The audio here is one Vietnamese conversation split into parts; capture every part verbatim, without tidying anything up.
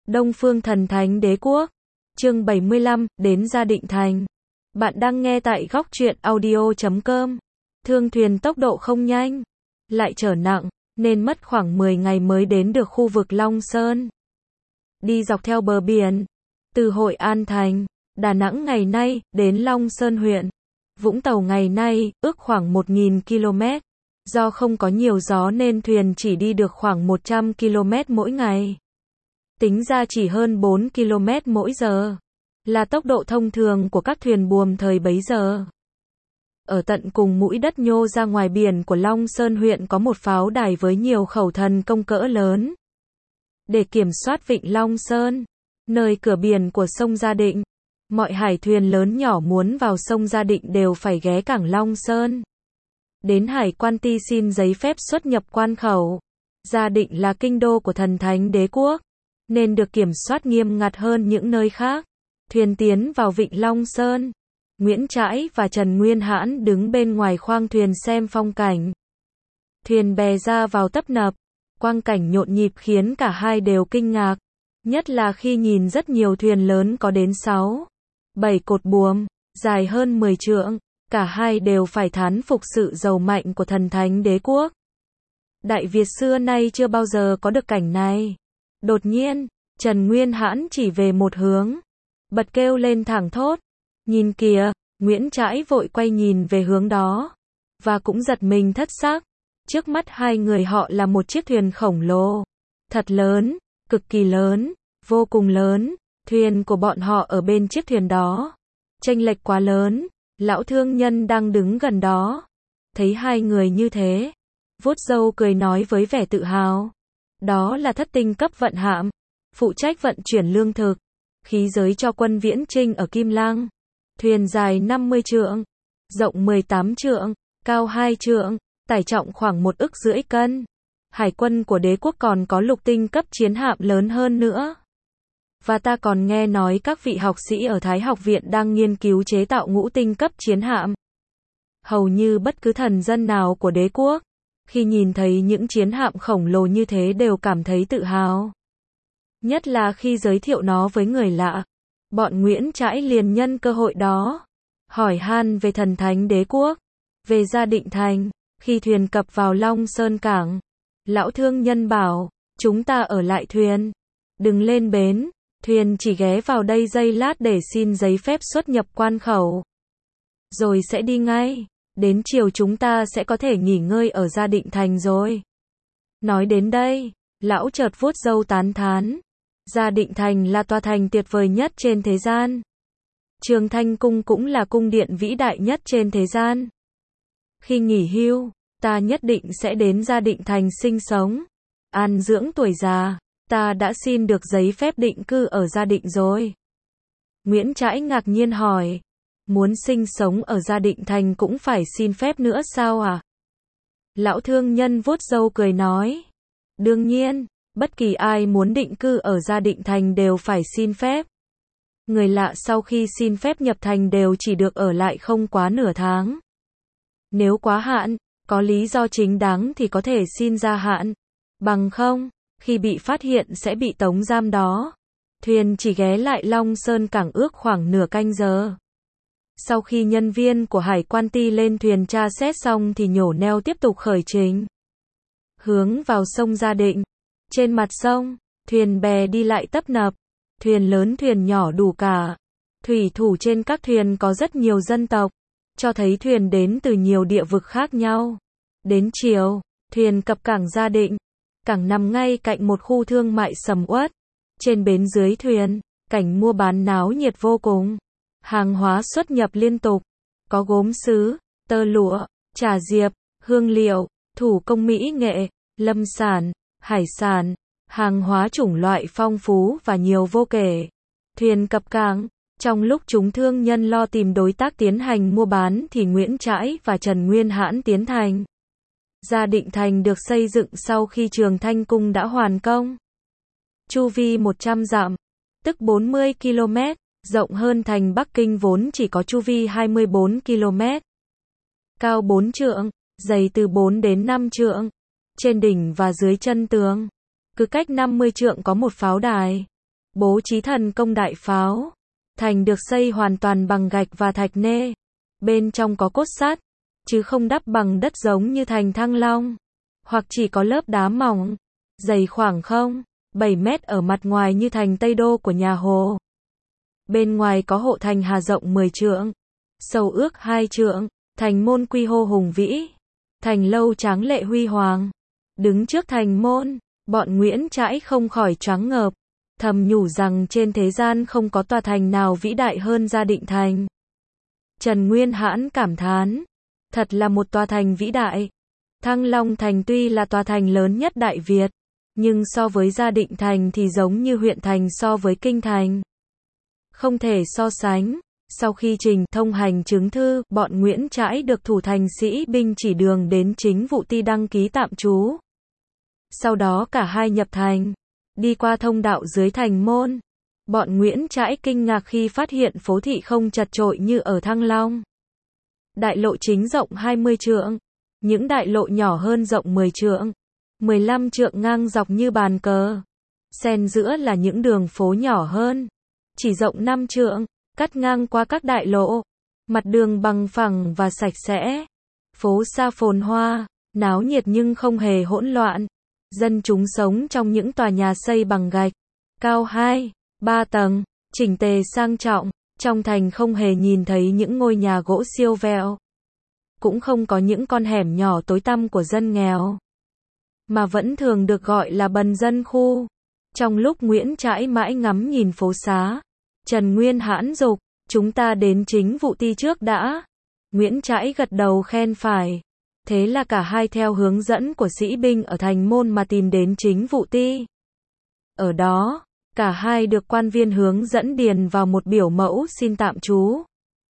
Đông Phương Thần Thánh Đế Quốc. Chương bảy mươi lăm, đến Gia Định Thành. Bạn đang nghe tại góc truyện audio chấm com. Thương thuyền tốc độ không nhanh, lại trở nặng, nên mất khoảng mười ngày mới đến được khu vực Long Sơn. Đi dọc theo bờ biển, từ Hội An Thành, Đà Nẵng ngày nay, đến Long Sơn huyện, Vũng Tàu ngày nay, ước khoảng một nghìn ki lô mét. Do không có nhiều gió nên thuyền chỉ đi được khoảng một trăm ki lô mét mỗi ngày. Tính ra chỉ hơn bốn ki lô mét mỗi giờ, là tốc độ thông thường của các thuyền buồm thời bấy giờ. Ở tận cùng mũi đất nhô ra ngoài biển của Long Sơn huyện có một pháo đài với nhiều khẩu thần công cỡ lớn. Để kiểm soát vịnh Long Sơn, nơi cửa biển của sông Gia Định, mọi hải thuyền lớn nhỏ muốn vào sông Gia Định đều phải ghé cảng Long Sơn. Đến hải quan ti xin giấy phép xuất nhập quan khẩu. Gia Định là kinh đô của Thần Thánh Đế Quốc, nên được kiểm soát nghiêm ngặt hơn những nơi khác. Thuyền tiến vào vịnh Long Sơn, Nguyễn Trãi và Trần Nguyên Hãn đứng bên ngoài khoang thuyền xem phong cảnh. Thuyền bè ra vào tấp nập, quang cảnh nhộn nhịp khiến cả hai đều kinh ngạc. Nhất là khi nhìn rất nhiều thuyền lớn có đến sáu, bảy cột buồm, dài hơn mười trượng. Cả hai đều phải thán phục sự giàu mạnh của Thần Thánh Đế Quốc. Đại Việt xưa nay chưa bao giờ có được cảnh này. Đột nhiên, Trần Nguyên Hãn chỉ về một hướng, bật kêu lên thảng thốt. Nhìn kìa, Nguyễn Trãi vội quay nhìn về hướng đó, và cũng giật mình thất xác. Trước mắt hai người họ là một chiếc thuyền khổng lồ, thật lớn, cực kỳ lớn, vô cùng lớn. Thuyền của bọn họ ở bên chiếc thuyền đó, chênh lệch quá lớn. Lão thương nhân đang đứng gần đó, thấy hai người như thế, vuốt râu cười nói với vẻ tự hào. Đó là thất tinh cấp vận hạm, phụ trách vận chuyển lương thực, khí giới cho quân Viễn Chinh ở Kim Lăng. Thuyền dài năm mươi trượng, rộng mười tám trượng, cao hai trượng, tải trọng khoảng một ức rưỡi cân. Hải quân của đế quốc còn có lục tinh cấp chiến hạm lớn hơn nữa. Và ta còn nghe nói các vị học sĩ ở Thái học viện đang nghiên cứu chế tạo ngũ tinh cấp chiến hạm. Hầu như bất cứ thần dân nào của đế quốc, khi nhìn thấy những chiến hạm khổng lồ như thế đều cảm thấy tự hào. Nhất là khi giới thiệu nó với người lạ. Bọn Nguyễn Trãi liền nhân cơ hội đó, hỏi han về Thần Thánh Đế Quốc, về Gia Định Thành. Khi thuyền cập vào Long Sơn cảng, lão thương nhân bảo, chúng ta ở lại thuyền, đừng lên bến. Thuyền chỉ ghé vào đây giây lát để xin giấy phép xuất nhập quan khẩu, rồi sẽ đi ngay. Đến chiều chúng ta sẽ có thể nghỉ ngơi ở Gia Định Thành rồi. Nói đến đây, lão chợt vuốt râu tán thán. Gia Định Thành là tòa thành tuyệt vời nhất trên thế gian. Trường Thanh Cung cũng là cung điện vĩ đại nhất trên thế gian. Khi nghỉ hưu, ta nhất định sẽ đến Gia Định Thành sinh sống, an dưỡng tuổi già. Ta đã xin được giấy phép định cư ở Gia Định rồi. Nguyễn Trãi ngạc nhiên hỏi, muốn sinh sống ở Gia Định Thành cũng phải xin phép nữa sao à? Lão thương nhân vuốt râu cười nói, đương nhiên, bất kỳ ai muốn định cư ở Gia Định Thành đều phải xin phép. Người lạ sau khi xin phép nhập thành đều chỉ được ở lại không quá nửa tháng. Nếu quá hạn, có lý do chính đáng thì có thể xin gia hạn. Bằng không, khi bị phát hiện sẽ bị tống giam đó. Thuyền chỉ ghé lại Long Sơn cảng ước khoảng nửa canh giờ. Sau khi nhân viên của hải quan ti lên thuyền tra xét xong thì nhổ neo tiếp tục khởi trình, hướng vào sông Gia Định. Trên mặt sông, thuyền bè đi lại tấp nập, thuyền lớn thuyền nhỏ đủ cả. Thủy thủ trên các thuyền có rất nhiều dân tộc, cho thấy thuyền đến từ nhiều địa vực khác nhau. Đến chiều, thuyền cập cảng Gia Định. Cảng nằm ngay cạnh một khu thương mại sầm uất. Trên bến dưới thuyền, cảnh mua bán náo nhiệt vô cùng. Hàng hóa xuất nhập liên tục. Có gốm sứ, tơ lụa, trà diệp, hương liệu, thủ công mỹ nghệ, lâm sản, hải sản, hàng hóa chủng loại phong phú và nhiều vô kể. Thuyền cập cảng. Trong lúc chúng thương nhân lo tìm đối tác tiến hành mua bán thì Nguyễn Trãi và Trần Nguyên Hãn tiến thành. Gia Định Thành được xây dựng sau khi Trường Thanh Cung đã hoàn công. Chu vi một trăm dặm, tức bốn mươi ki lô mét, rộng hơn thành Bắc Kinh vốn chỉ có chu vi hai mươi bốn ki lô mét. Cao bốn trượng, dày từ bốn đến năm trượng. Trên đỉnh và dưới chân tường, cứ cách năm mươi trượng có một pháo đài. bố trí thần công đại pháo. Thành được xây hoàn toàn bằng gạch và thạch nê. Bên trong có cốt sắt, chứ không đắp bằng đất giống như thành Thăng Long. Hoặc chỉ có lớp đá mỏng, dày khoảng không phẩy bảy mét ở mặt ngoài như thành Tây Đô của nhà Hồ. Bên ngoài có hộ thành hà rộng mười trượng, sâu ước hai trượng, thành môn quy hô hùng vĩ. Thành lâu tráng lệ huy hoàng. Đứng trước thành môn, bọn Nguyễn Trãi không khỏi choáng ngợp, thầm nhủ rằng trên thế gian không có tòa thành nào vĩ đại hơn Gia Định Thành. Trần Nguyên Hãn cảm thán, thật là một tòa thành vĩ đại. Thăng Long Thành tuy là tòa thành lớn nhất Đại Việt, nhưng so với Gia Định Thành thì giống như huyện thành so với kinh thành. Không thể so sánh. Sau khi trình thông hành chứng thư, bọn Nguyễn Trãi được thủ thành sĩ binh chỉ đường đến chính vụ ty đăng ký tạm trú. Sau đó cả hai nhập thành, đi qua thông đạo dưới thành môn. Bọn Nguyễn Trãi kinh ngạc khi phát hiện phố thị không chật chội như ở Thăng Long. Đại lộ chính rộng hai mươi trượng, những đại lộ nhỏ hơn rộng mười trượng, mười lăm trượng ngang dọc như bàn cờ. Xen giữa là những đường phố nhỏ hơn, chỉ rộng năm trượng, cắt ngang qua các đại lộ. Mặt đường bằng phẳng và sạch sẽ. Phố xa phồn hoa, náo nhiệt nhưng không hề hỗn loạn. Dân chúng sống trong những tòa nhà xây bằng gạch, cao hai, ba tầng, chỉnh tề sang trọng. Trong thành không hề nhìn thấy những ngôi nhà gỗ siêu vẹo. Cũng không có những con hẻm nhỏ tối tăm của dân nghèo, mà vẫn thường được gọi là bần dân khu. Trong lúc Nguyễn Trãi mãi ngắm nhìn phố xá, Trần Nguyên Hãn dục, chúng ta đến chính vụ ty trước đã. Nguyễn Trãi gật đầu khen phải. Thế là cả hai theo hướng dẫn của sĩ binh ở thành môn mà tìm đến chính vụ ty. Ở đó, cả hai được quan viên hướng dẫn điền vào một biểu mẫu xin tạm trú,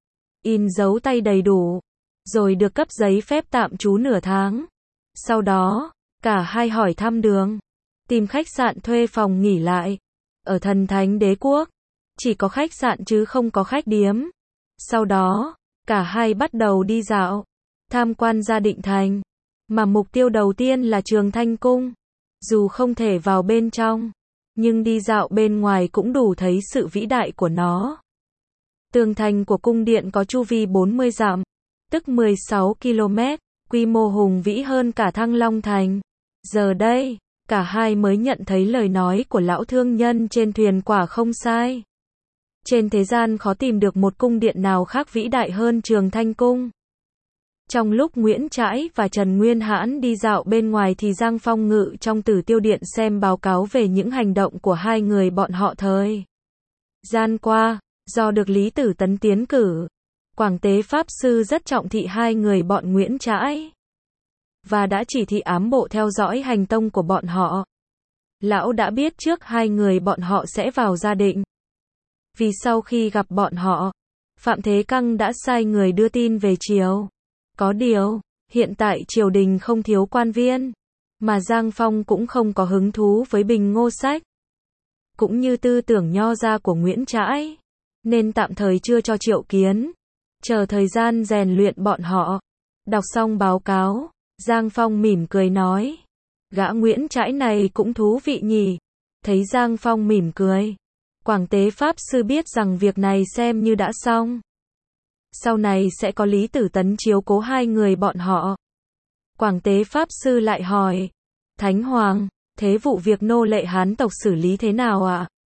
in dấu tay đầy đủ, rồi được cấp giấy phép tạm trú nửa tháng. Sau đó, cả hai hỏi thăm đường, tìm khách sạn thuê phòng nghỉ lại. Ở Thần Thánh Đế Quốc, chỉ có khách sạn chứ không có khách điếm. Sau đó, cả hai bắt đầu đi dạo, tham quan Gia Định Thành, mà mục tiêu đầu tiên là Trường Thanh Cung. Dù không thể vào bên trong, nhưng đi dạo bên ngoài cũng đủ thấy sự vĩ đại của nó. Tường thành của cung điện có chu vi bốn mươi dặm, tức mười sáu ki lô mét, quy mô hùng vĩ hơn cả Thăng Long Thành. Giờ đây, cả hai mới nhận thấy lời nói của lão thương nhân trên thuyền quả không sai. Trên thế gian khó tìm được một cung điện nào khác vĩ đại hơn Trường Thanh Cung. Trong lúc Nguyễn Trãi và Trần Nguyên Hãn đi dạo bên ngoài thì Giang Phong ngự trong Tử Tiêu Điện xem báo cáo về những hành động của hai người bọn họ thời gian qua. Do được Lý Tử Tấn tiến cử, Quảng Tế Pháp Sư rất trọng thị hai người bọn Nguyễn Trãi, và đã chỉ thị ám bộ theo dõi hành tung của bọn họ. Lão đã biết trước hai người bọn họ sẽ vào Gia Định. Vì sau khi gặp bọn họ, Phạm Thế Căng đã sai người đưa tin về triều. Có điều, hiện tại triều đình không thiếu quan viên, mà Giang Phong cũng không có hứng thú với Bình Ngô Sách, cũng như tư tưởng nho gia của Nguyễn Trãi, nên tạm thời chưa cho triệu kiến, chờ thời gian rèn luyện bọn họ. Đọc xong báo cáo, Giang Phong mỉm cười nói, gã Nguyễn Trãi này cũng thú vị nhỉ. Thấy Giang Phong mỉm cười, Quảng Tế Pháp Sư biết rằng việc này xem như đã xong. Sau này sẽ có Lý Tử Tấn chiếu cố hai người bọn họ. Quảng Tế Pháp Sư lại hỏi, Thánh Hoàng, thế vụ việc nô lệ Hán tộc xử lý thế nào ạ? À?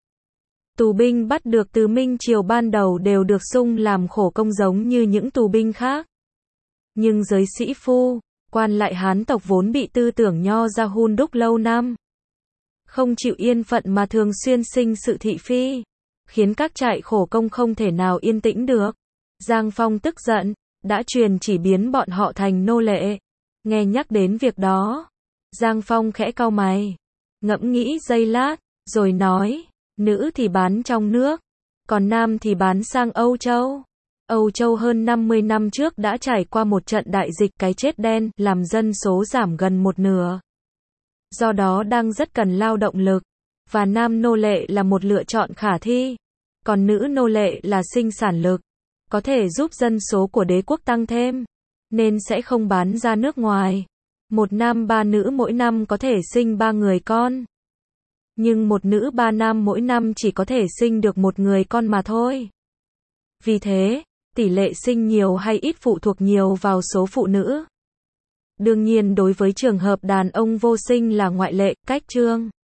Tù binh bắt được từ Minh Triều ban đầu đều được sung làm khổ công giống như những tù binh khác. Nhưng giới sĩ phu, quan lại Hán tộc vốn bị tư tưởng nho gia hun đúc lâu năm, không chịu yên phận mà thường xuyên sinh sự thị phi, khiến các trại khổ công không thể nào yên tĩnh được. Giang Phong tức giận, đã truyền chỉ biến bọn họ thành nô lệ. Nghe nhắc đến việc đó, Giang Phong khẽ cau mày, ngẫm nghĩ giây lát, rồi nói, nữ thì bán trong nước, còn nam thì bán sang Âu Châu. Âu Châu hơn năm mươi năm trước đã trải qua một trận đại dịch cái chết đen, làm dân số giảm gần một nửa. Do đó đang rất cần lao động lực, và nam nô lệ là một lựa chọn khả thi, còn nữ nô lệ là sinh sản lực, có thể giúp dân số của đế quốc tăng thêm, nên sẽ không bán ra nước ngoài. Một nam ba nữ mỗi năm có thể sinh ba người con. Nhưng một nữ ba nam mỗi năm chỉ có thể sinh được một người con mà thôi. Vì thế, tỷ lệ sinh nhiều hay ít phụ thuộc nhiều vào số phụ nữ. Đương nhiên đối với trường hợp đàn ông vô sinh là ngoại lệ, cách chương